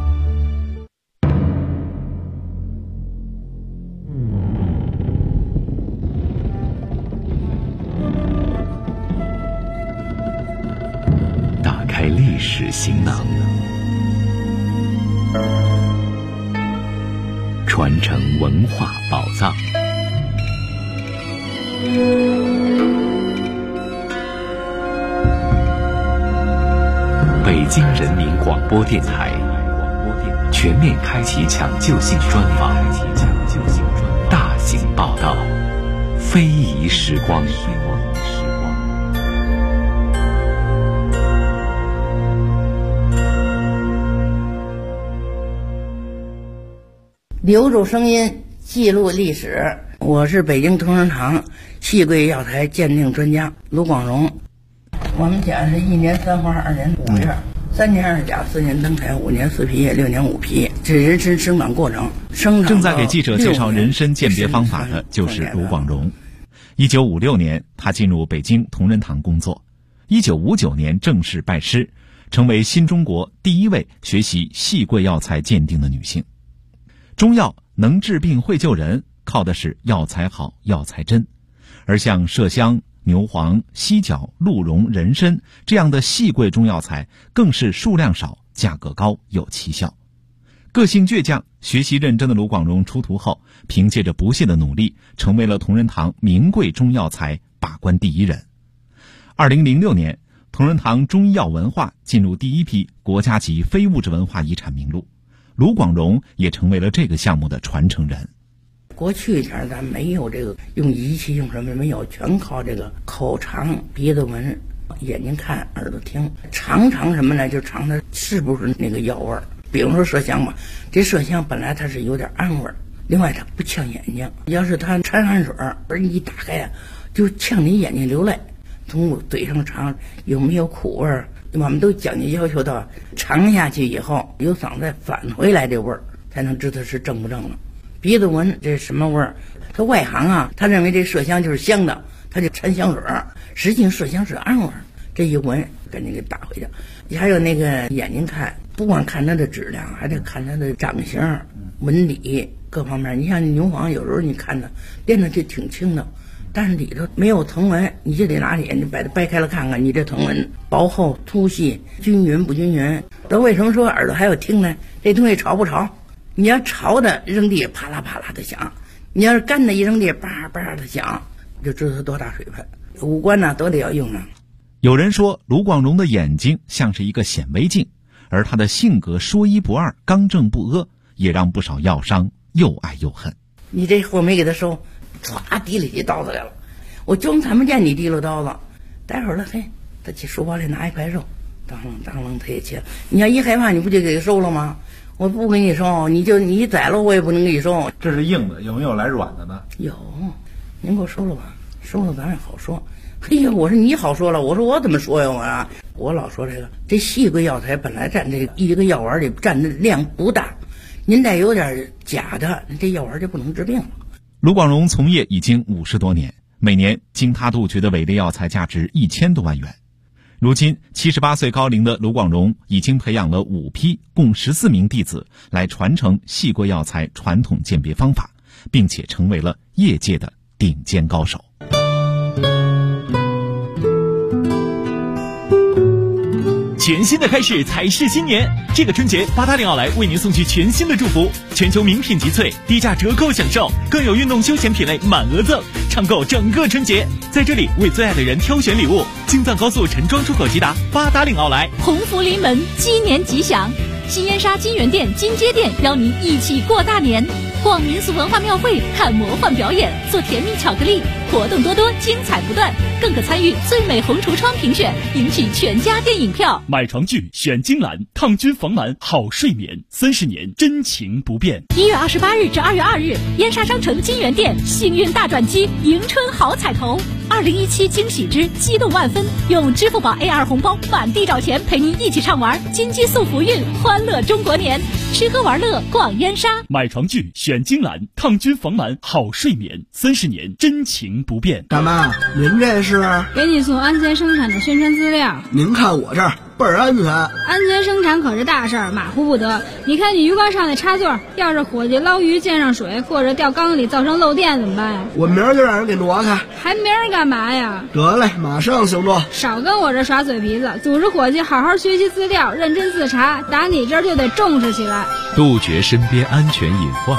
打开历史行囊，传承文化宝藏。北京人民广播电台全面开启抢救性专访，大型报道，非遗时光。 留住声音，记录历史。我是北京同仁堂戏柜药材鉴定专家卢广荣。我们家是1年3花2年5月，3年2甲4年登台5年4皮叶6年5皮，这人参生长过程。 正在给记者介绍人参鉴别方法的就是卢广荣。1956年，他进入北京同仁堂工作。1959年正式拜师，成为新中国第一位学习戏柜药材鉴定的女性。中药能治病会救人，靠的是药材好、药材真。而像麝香、牛黄、犀角、鹿茸、人参这样的细贵中药材，更是数量少、价格高、有奇效。个性倔强、学习认真的卢广荣出徒后，凭借着不懈的努力，成为了同仁堂名贵中药材把关第一人。2006年，同仁堂中医药文化进入第一批国家级非物质文化遗产名录，卢广荣也成为了这个项目的传承人。 过去一点咱没有这个用仪器用什么没有，全靠这个口尝、鼻子闻、眼睛看、耳朵听。尝什么呢？就尝它是不是那个药味儿。比如说麝香吧，这麝香本来它是有点氨味儿，另外它不呛眼睛。要是它掺汗水，而你一打开呀，就呛你眼睛流泪。从嘴上尝有没有苦味儿，我们都讲究要求到尝下去以后，由嗓子返回来这味儿，才能知道是正不正了。鼻子闻这什么味儿？他外行啊，他认为这麝香就是香的，他就掺香水儿，实际上麝香是氨味儿。这一闻赶紧给打回去。还有那个眼睛看，不光看它的质量，还得看它的长相、纹理各方面。你像牛黄，有时候你看它练的就挺轻的，但是里头没有藤纹，你就得拿眼睛把它掰开了看看，你这藤纹薄厚、粗细、均匀不均匀。那为什么说耳朵还有听呢？这东西潮不潮？你要潮的扔地啪啦啪啦的响，你要是干的一扔地叭叭的响，就知道它多大水分。五官呢都得要用啊。 有人说卢广荣的眼睛像是一个显微镜，而他的性格说一不二、刚正不阿，也让不少药商又爱又恨。 你这货没给他收，唰提里起刀子来了，我就他们见你提溜刀子，待会儿了嘿，他去书包里拿一块肉，当啷他也切。你要一害怕，你不就给他收了吗？我不给你收，你宰了我也不能给你收。 这是硬的，有没有来软的呢？ 有，您给我收了吧，收了咱也好说。嘿呀，我说你好说了，我说我怎么说呀？我老说这细贵药材本来占这一个药丸里占的量不大，您再有点假的，这药丸就不能治病了。 卢广荣从业已经50多年，每年经他杜绝的伪劣药材价值1000多万元。如今78岁高龄的卢广荣已经培养了5批共14名弟子来传承细贵药材传统鉴别方法，并且成为了业界的顶尖高手。 全新的开始才是新年，这个春节八达岭奥莱为您送去全新的祝福，全球名品集萃，低价折扣享受，更有运动休闲品类满额赠，畅购整个春节。在这里为最爱的人挑选礼物，京藏高速陈庄出口直达八达岭奥莱， 鸿福临门，鸡年吉祥。新燕莎金源店、金街店邀您一起过大年。 逛民俗文化庙会，看魔幻表演，做甜蜜巧克力，活动多多，精彩不断，更可参与最美红橱窗评选，赢取全家电影票。 买床具选金兰，抗菌防螨好睡眠，30年真情不变。 1月28日至2月2日，燕莎商城金源店幸运大转机，迎春好彩头，2017惊喜之激动万分，用支付宝 A2 红包满地找钱，陪您一起畅玩金鸡送福运，欢乐中国年，吃喝玩乐逛燕莎。 买床具选金兰，抗菌防螨好睡眠，30年真情不变。 大妈，您这是？ 给你送安全生产的宣传资料。 您看我这儿倍儿安全。 安全生产可是大事儿，马虎不得。你看你鱼缸上那插座，要是伙计捞鱼溅上水，或者掉缸里造成漏电怎么办呀？ 我明儿就让人给挪开。 还明儿干嘛呀？ 得嘞，马上行动。 少跟我这耍嘴皮子，组织伙计好好学习资料，认真自查，打你这儿就得重视起来。 杜绝身边安全隐患，